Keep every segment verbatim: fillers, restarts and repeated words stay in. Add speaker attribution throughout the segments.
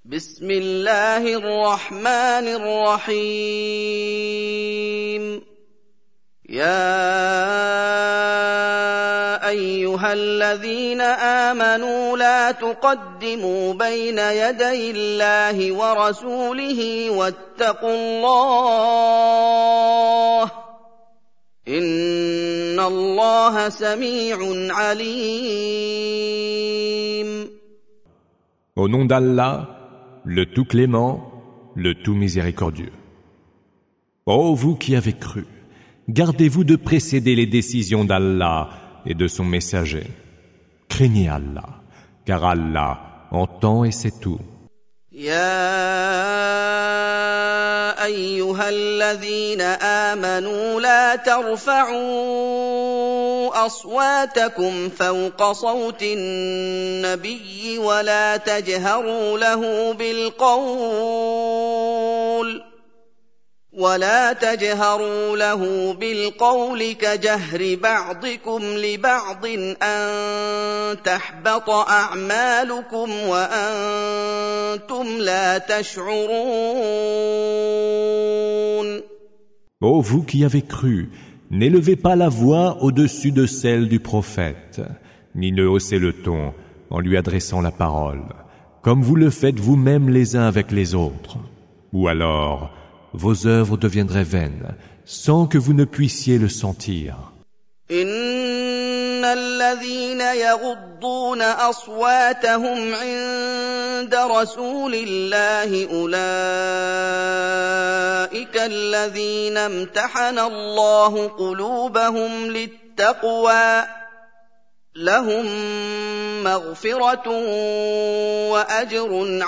Speaker 1: بسم الله الرحمن الرحيم يا أيها الذين آمنوا لا تقدموا بين يدي الله ورسوله واتقوا الله إن الله سميع عليم.
Speaker 2: Au nom d'Allah, le tout clément, le tout miséricordieux. Ô vous qui avez cru, gardez-vous de précéder les décisions d'Allah et de son messager. Craignez Allah, car Allah entend et sait tout.
Speaker 1: يا أيها الذين آمنوا لا ترفعوا أصواتكم فوق صوت النبي ولا تجهروا له بالقول ولا تجهروا له بالقول كجهر بعضكم لبعض أن تحبط أعمالكم وأنتم لا تشعرون.
Speaker 2: Ô vous qui avez cru, n'élevez pas la voix au-dessus de celle du prophète, ni ne haussez le ton en lui adressant la parole, comme vous le faites vous-même les uns avec les autres. Ou alors, vos œuvres deviendraient vaines, sans que vous ne puissiez le sentir.
Speaker 1: إن الذين يغضون أصواتهم عند رسول الله أولئك الذين امتحن الله قلوبهم للتقوى لهم مغفرة وأجر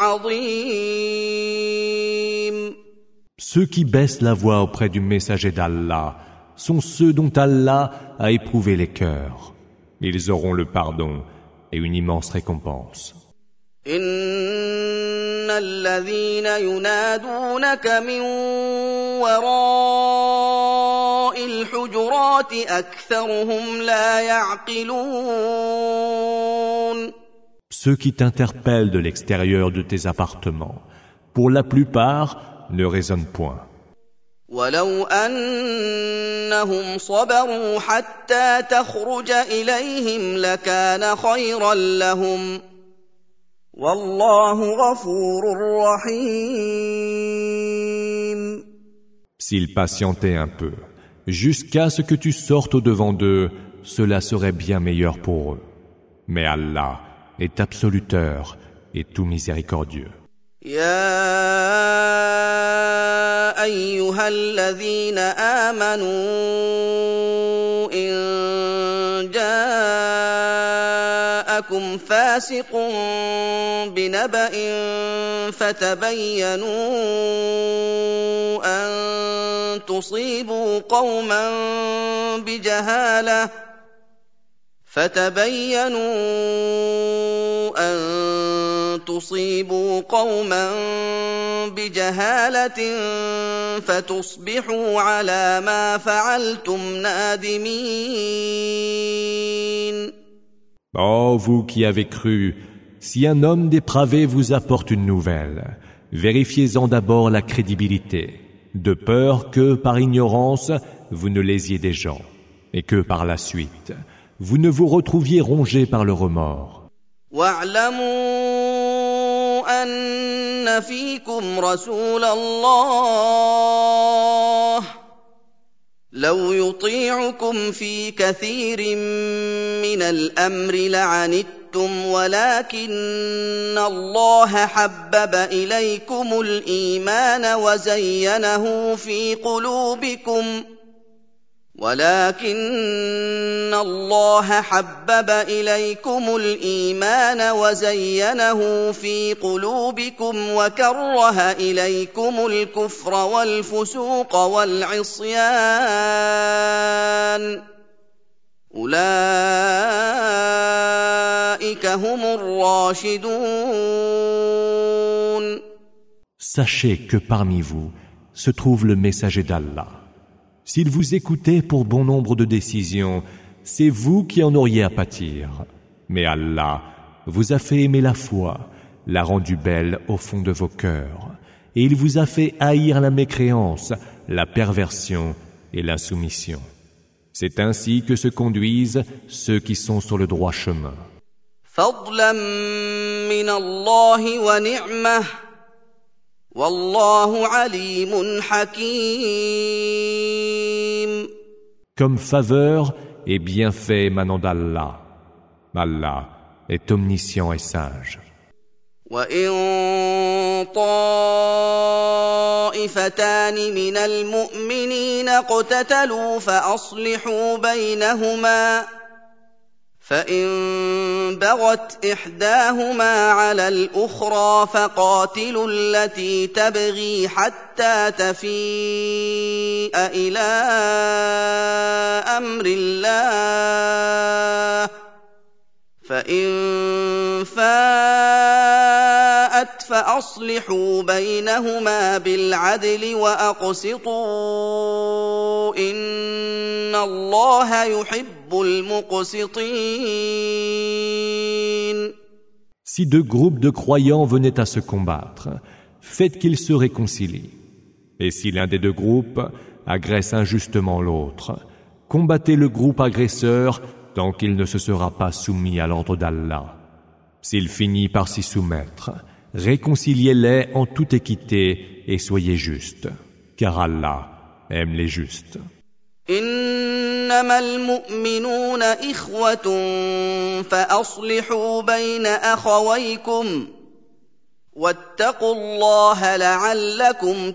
Speaker 1: عظيم.
Speaker 2: Ceux qui baissent la voix auprès du messager d'Allah sont ceux dont Allah a éprouvé les cœurs. Ils auront le pardon et une immense récompense.
Speaker 1: إن الذين ينادونك من وراء الحجرات أكثرهم لا يعقلون.
Speaker 2: Ceux qui t'interpellent de l'extérieur de tes appartements, pour la plupart, ne raisonnent point.
Speaker 1: ولو أنهم صبروا حتى تخرج إليهم لكان خيرا لهم والله غفور رحيم.
Speaker 2: S'ils patientaient un peu, jusqu'à ce que tu sortes au-devant d'eux, cela serait bien meilleur pour eux. Mais Allah est absoluteur et tout miséricordieux.
Speaker 1: يا أيها الذين آمنوا إن جاءكم فاسق بنبأ فتبينوا أن تصيبوا قوما بجهالة فتبينوا أن تصيبوا قوما بجهالة فتصبحوا على ما فعلتم نادمين.
Speaker 2: Ô vous qui avez cru, si un homme dépravé vous apporte une nouvelle, vérifiez-en d'abord la crédibilité, de peur que, par ignorance, vous ne lésiez des gens, et que, par la suite, vous ne vous retrouviez rongé par le remords.
Speaker 1: وَاعْلَمُوا أَنَّ فِيكُمْ رَسُولَ اللَّهِ لَوْ يُطِيعُكُمْ فِي كَثِيرٍ مِّنَ الْأَمْرِ لَعَنِتُّمْ وَلَكِنَّ اللَّهَ حَبَّبَ إِلَيْكُمُ الْإِيمَانَ وَزَيَّنَهُ فِي قُلُوبِكُمْ ولكن الله حبب إليكم الإيمان وزينه في قلوبكم وكره إليكم الكفر والفسوق والعصيان أولئك هم الراشدون.
Speaker 2: Sachez que parmi vous se trouve le messager d'Allah. S'il vous écoutait pour bon nombre de décisions, c'est vous qui en auriez à pâtir. Mais Allah vous a fait aimer la foi, l'a rendue belle au fond de vos cœurs, et il vous a fait haïr la mécréance, la perversion et l'insoumission. C'est ainsi que se conduisent ceux qui sont sur le droit chemin.
Speaker 1: فضلا من الله ونعمة والله عليم حكيم.
Speaker 2: Comme faveur et bienfait émanant d'Allah. Allah est omniscient et sage.
Speaker 1: وَإِن طَائِفَتَانِ مِنَ الْمُؤْمِنِينَ اقْتَتَلُوا فَأَصْلِحُوا بَيْنَهُمَا فَإِن بَغَتْ إِحْدَاهُمَا عَلَى الْأُخْرَى فَقَاتِلُوا الَّتِي تَبْغِي حَتَّى تَفِيءَ إِلَىٰ أَمْرِ اللَّهِ فَإِن فَاءَتْ فَأَصْلِحُوا بَيْنَهُمَا بِالْعَدْلِ وَأَقْسِطُوا إِنَّ اللَّهَ يُحِبُّ الْمُقْسِطِينَ.
Speaker 2: Si deux groupes de croyants venaient à se combattre, faites qu'ils se réconcilient. Et si l'un des deux groupes agresse injustement l'autre, combattez le groupe agresseur tant qu'il ne se sera pas soumis à l'ordre d'Allah. S'il finit par s'y soumettre, réconciliez-les en toute équité et soyez justes, car Allah aime les justes.
Speaker 1: إنما المؤمنون إخوة فأصلحوا بين أخويكم واتقوا الله لعلكم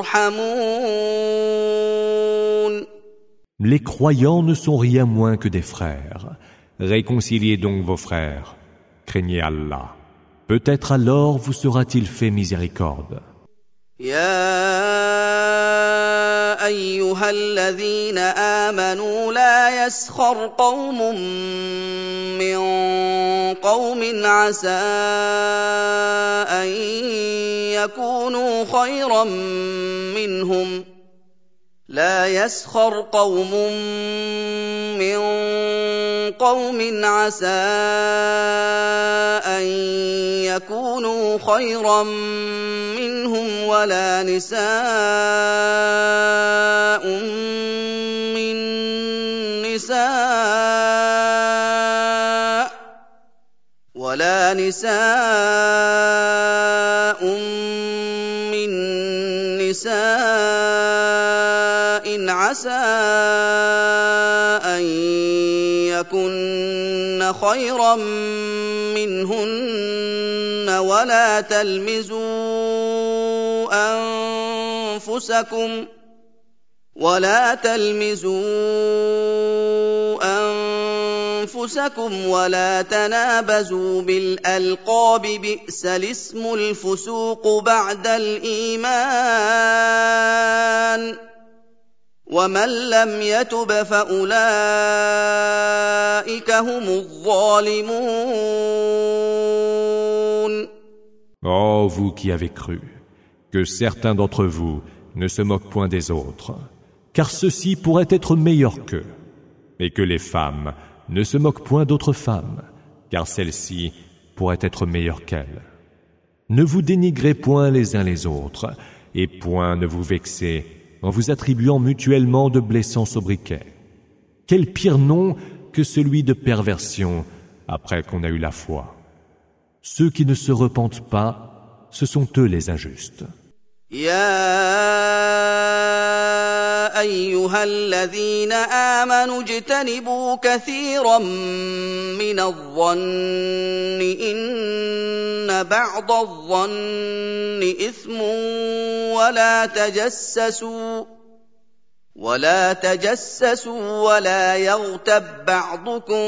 Speaker 1: ترحمون.
Speaker 2: Les croyants ne sont rien moins que des frères. Réconciliez donc vos frères. Craignez Allah. Peut-être alors vous sera-t-il fait miséricorde.
Speaker 1: يا أيها الذين آمنوا لا يسخر قوم من قوم عسى أن يكونوا خيرا منهم لا يسخر قوم من قوم عسى أن يكونوا خيرا منهم ولا نساء من نساء ولا نساء من نساء عسى أن يكن خيرا منهن ولا تلمزوا أنفسكم ولا تلمزوا أنفسكم ولا تنابزوا بالألقاب بئس الاسم الفسوق بعد الإيمان ومن لم يتب فأولئك هم الظالمون.
Speaker 2: Ô vous qui avez cru, que certains d'entre vous ne se moquent point des autres, car ceux-ci pourraient être meilleurs qu'eux, et que les femmes ne se moquent point d'autres femmes, car celles-ci pourraient être meilleures qu'elles. Ne vous dénigrez point les uns les autres, et point ne vous vexez en vous attribuant mutuellement de blessants sobriquets. Quel pire nom que celui de perversion après qu'on a eu la foi. Ceux qui ne se repentent pas, ce sont eux les injustes.
Speaker 1: يا أيها الذين آمنوا اجتنبوا كثيرا من الظن إن بعض الظن إثم ولا تجسسوا ولا تجسسوا ولا يغتب بعضكم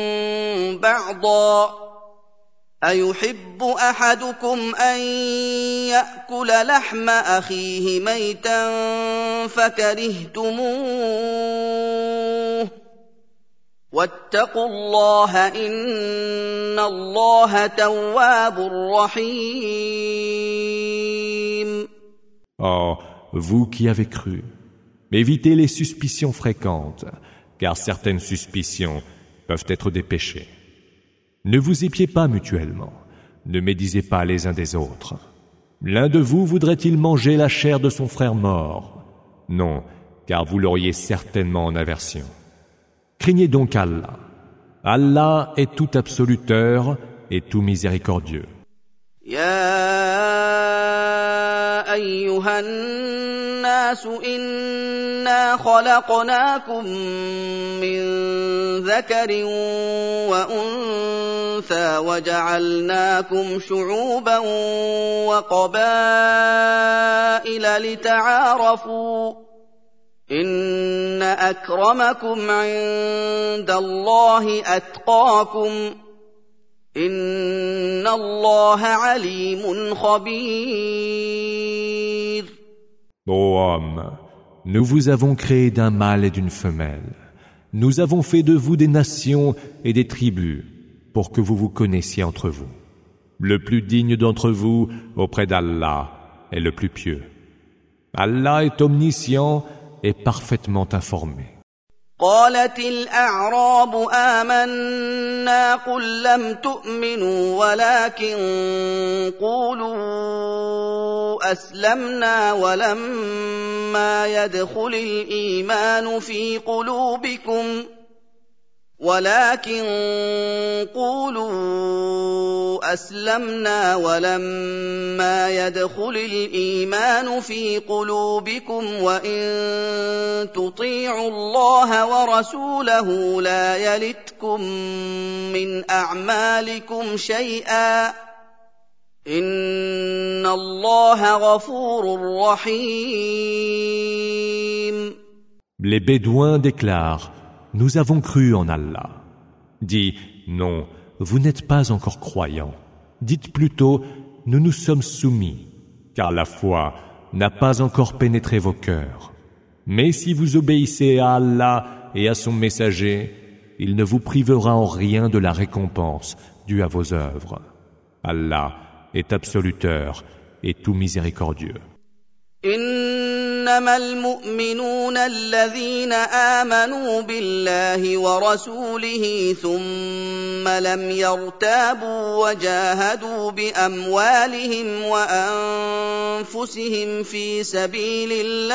Speaker 1: بعضا أيحب أحدكم أن يأكل لحم أخيه ميتا فكرهتموه واتقوا الله إن الله تواب رحيم.
Speaker 2: Oh, vous qui avez cru, évitez les suspicions fréquentes, car certaines suspicions peuvent être des péchés. Ne vous épiez pas mutuellement. ne médisez pas les uns des autres. L'un de vous voudrait-il manger la chair de son frère mort? Non, car vous l'auriez certainement en aversion. Craignez donc Allah. Allah est tout absoluteur et tout miséricordieux.
Speaker 1: يا أيها الناس إنا خلقناكم من ذكر وأنثى وجعلناكم شعوبا وقبائل لتعارفوا إن أكرمكم عند الله أتقاكم إن الله عليم خبير.
Speaker 2: Ô homme, nous vous avons créé d'un mâle et d'une femelle. Nous avons fait de vous des nations et des tribus pour que vous vous connaissiez entre vous. Le plus digne d'entre vous auprès d'Allah est le plus pieux. Allah est omniscient et parfaitement informé.
Speaker 1: قالت الأعراب آمنا قل لم تؤمنوا ولكن قولوا أسلمنا ولما يدخل الإيمان في قلوبكم ولكن قولوا أسلمنا ولما يدخل الإيمان في قلوبكم وإن تطيعوا الله ورسوله لا يلتكم من أعمالكم شيئا إن الله غفور رحيم.
Speaker 2: Les Bédouins déclarent: Nous avons cru en Allah. Dis, non, vous n'êtes pas encore croyants. Dites plutôt, nous nous sommes soumis, car la foi n'a pas encore pénétré vos cœurs. Mais si vous obéissez à Allah et à son messager, il ne vous privera en rien de la récompense due à vos œuvres. Allah est absoluteur et tout miséricordieux.
Speaker 1: إنما المؤمنون الذين آمنوا بالله ورسوله ثم لم يرتابوا وجاهدوا بأموالهم وأنفسهم في سبيل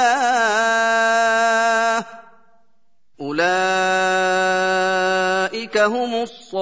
Speaker 1: الله أولئك هم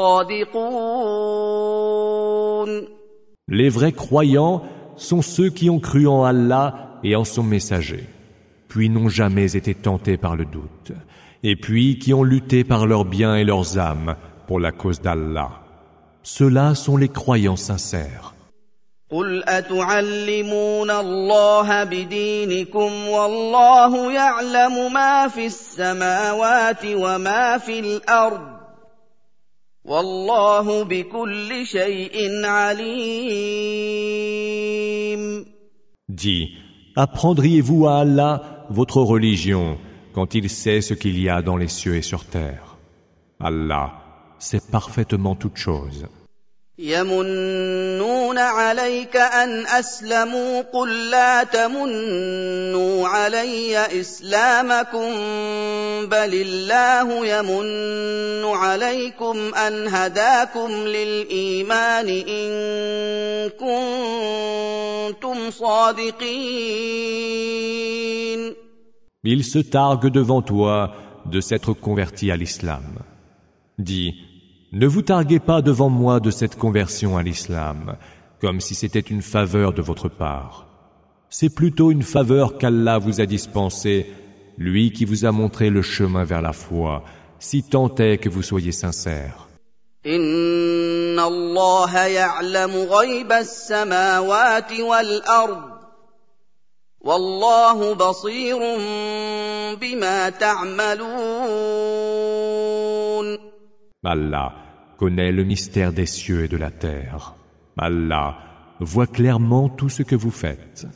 Speaker 1: الصادقون.
Speaker 2: Les vrais croyants sont ceux qui ont cru en Allah et en son messager, puis n'ont jamais été tentés par le doute, et puis qui ont lutté par leurs biens et leurs âmes pour la cause d'Allah. Ceux-là sont les croyants sincères.
Speaker 1: قل أتعلمون الله بدينكم والله يعلم ما في السماوات وما في الأرض والله بكل شيء عليم.
Speaker 2: Dis, apprendriez-vous à Allah votre religion quand il sait ce qu'il y a dans les cieux et sur terre? Allah sait parfaitement toutes choses.
Speaker 1: يمنون عليك أن أسلموا قل لا تمنوا علي إسلامكم بل الله يمن عليكم أن هداكم للإيمان إن كنتم صادقين.
Speaker 2: Ils se targuent devant toi de s'être convertis à l'islam. Dis, ne vous targuez pas devant moi de cette conversion à l'islam, comme si c'était une faveur de votre part. C'est plutôt une faveur qu'Allah vous a dispensée, lui qui vous a montré le chemin vers la foi, si tant est que vous soyez sincères.
Speaker 1: إن الله يعلم غيب السماوات والأرض والله بصير بما تعملون.
Speaker 2: Allah connaît le mystère des cieux et de la terre. Allah voit clairement tout ce que vous faites.